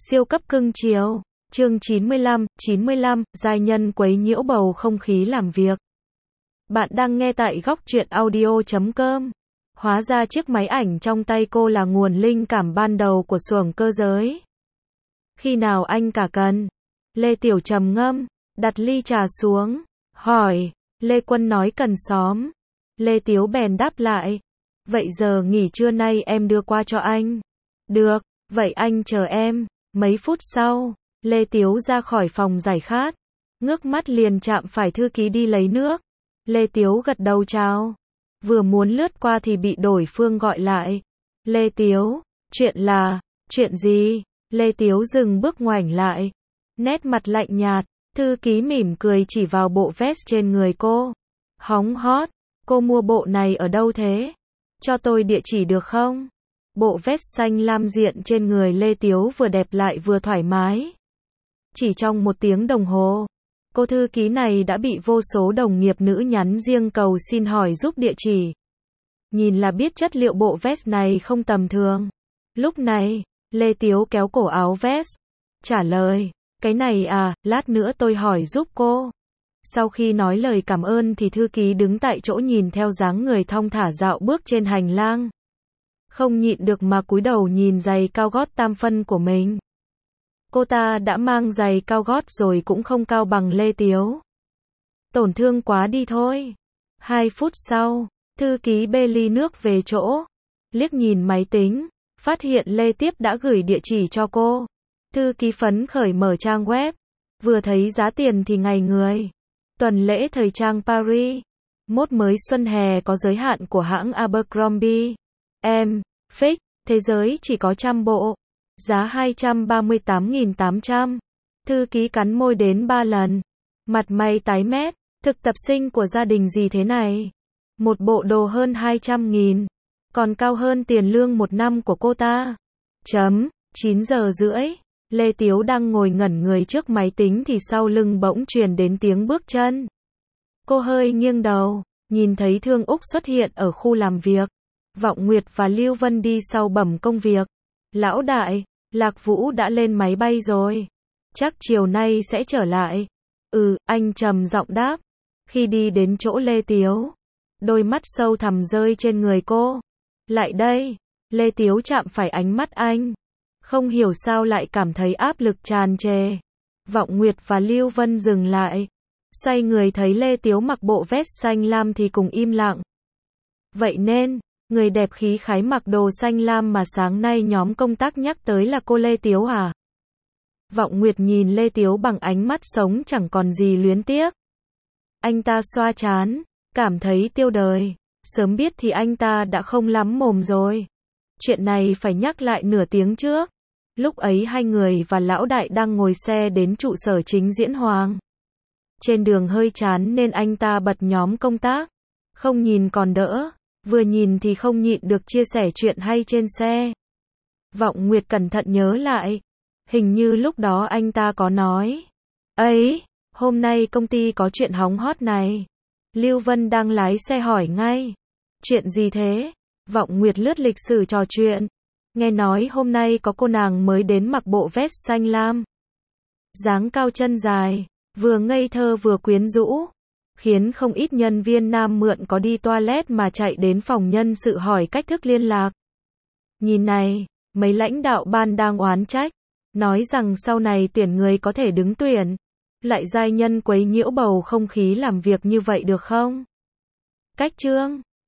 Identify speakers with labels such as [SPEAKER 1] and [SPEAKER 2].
[SPEAKER 1] Siêu cấp cưng chiều. Chương 95, giai nhân quấy nhiễu bầu không khí làm việc. Bạn đang nghe tại góc truyện audio.com. Hóa ra chiếc máy ảnh trong tay cô là nguồn linh cảm ban đầu của xuồng cơ giới. Khi nào anh cả cần? Lê Tiểu trầm ngâm, đặt ly trà xuống, hỏi. Lê Quân nói cần xóm. Lê Tiếu bèn đáp lại. Vậy giờ nghỉ trưa nay em đưa qua cho anh. Được, vậy anh chờ em. Mấy phút sau, Lê Tiếu ra khỏi phòng giải khát, ngước mắt liền chạm phải thư ký đi lấy nước. Lê Tiếu gật đầu chào, vừa muốn lướt qua thì bị đối phương gọi lại. Lê Tiếu, chuyện gì? Lê Tiếu dừng bước ngoảnh lại, nét mặt lạnh nhạt, thư ký mỉm cười chỉ vào bộ vest trên người cô. Hóng hot, cô mua bộ này ở đâu thế? Cho tôi địa chỉ được không? Bộ vest xanh lam diện trên người Lê Tiếu vừa đẹp lại vừa thoải mái. Chỉ trong 1 tiếng đồng hồ, cô thư ký này đã bị vô số đồng nghiệp nữ nhắn riêng cầu xin hỏi giúp địa chỉ. Nhìn là biết chất liệu bộ vest này không tầm thường. Lúc này, Lê Tiếu kéo cổ áo vest, trả lời, cái này à, lát nữa tôi hỏi giúp cô. Sau khi nói lời cảm ơn thì thư ký đứng tại chỗ nhìn theo dáng người thong thả dạo bước trên hành lang. Không nhịn được mà cúi đầu nhìn giày cao gót tam phân của mình. Cô ta đã mang giày cao gót rồi cũng không cao bằng Lê Tiếu. Tổn thương quá đi thôi. 2 phút sau, thư ký bê ly nước về chỗ. Liếc nhìn máy tính, phát hiện Lê Tiếp đã gửi địa chỉ cho cô. Thư ký phấn khởi mở trang web. Vừa thấy giá tiền thì ngày người. Tuần lễ thời trang Paris. Mốt mới xuân hè có giới hạn của hãng Abercrombie. Fix, thế giới chỉ có 100 bộ. Giá 238.800. Thư ký cắn môi đến 3 lần. Mặt mày tái mét, thực tập sinh của gia đình gì thế này? Một bộ đồ hơn 200.000. Còn cao hơn tiền lương 1 năm của cô ta. 9 giờ rưỡi. Lê Tiếu đang ngồi ngẩn người trước máy tính thì sau lưng bỗng truyền đến tiếng bước chân. Cô hơi nghiêng đầu, nhìn thấy Thương Úc xuất hiện ở khu làm việc. Vọng Nguyệt và Lưu Vân đi sau bẩm công việc. Lão đại, Lạc Vũ đã lên máy bay rồi. Chắc chiều nay sẽ trở lại. Anh trầm giọng đáp. Khi đi đến chỗ Lê Tiếu, đôi mắt sâu thẳm rơi trên người cô. Lại đây. Lê Tiếu chạm phải ánh mắt anh. Không hiểu sao lại cảm thấy áp lực tràn trề. Vọng Nguyệt và Lưu Vân dừng lại. Xoay người thấy Lê Tiếu mặc bộ vest xanh lam thì cùng im lặng. Vậy nên, người đẹp khí khái mặc đồ xanh lam mà sáng nay nhóm công tác nhắc tới là cô Lê Tiếu à? Vọng Nguyệt nhìn Lê Tiếu bằng ánh mắt sống chẳng còn gì luyến tiếc. Anh ta xoa trán, cảm thấy tiêu đời. Sớm biết thì anh ta đã không lắm mồm rồi. Chuyện này phải nhắc lại nửa tiếng trước. Lúc ấy hai người và lão đại đang ngồi xe đến trụ sở chính Diễn Hoàng. Trên đường hơi chán nên anh ta bật nhóm công tác. Không nhìn còn đỡ. Vừa nhìn thì không nhịn được chia sẻ chuyện hay trên xe. Vọng Nguyệt cẩn thận nhớ lại. Hình như lúc đó anh ta có nói. Ấy, hôm nay công ty có chuyện hóng hot này. Lưu Vân đang lái xe hỏi ngay. Chuyện gì thế? Vọng Nguyệt lướt lịch sử trò chuyện. Nghe nói hôm nay có cô nàng mới đến mặc bộ vest xanh lam. Dáng cao chân dài, vừa ngây thơ vừa quyến rũ. Khiến không ít nhân viên nam mượn có đi toilet mà chạy đến phòng nhân sự hỏi cách thức liên lạc. Nhìn này, mấy lãnh đạo ban đang oán trách, nói rằng sau này tuyển người có thể đứng tuyển, lại giai nhân quấy nhiễu bầu không khí làm việc như vậy được không? Cách chương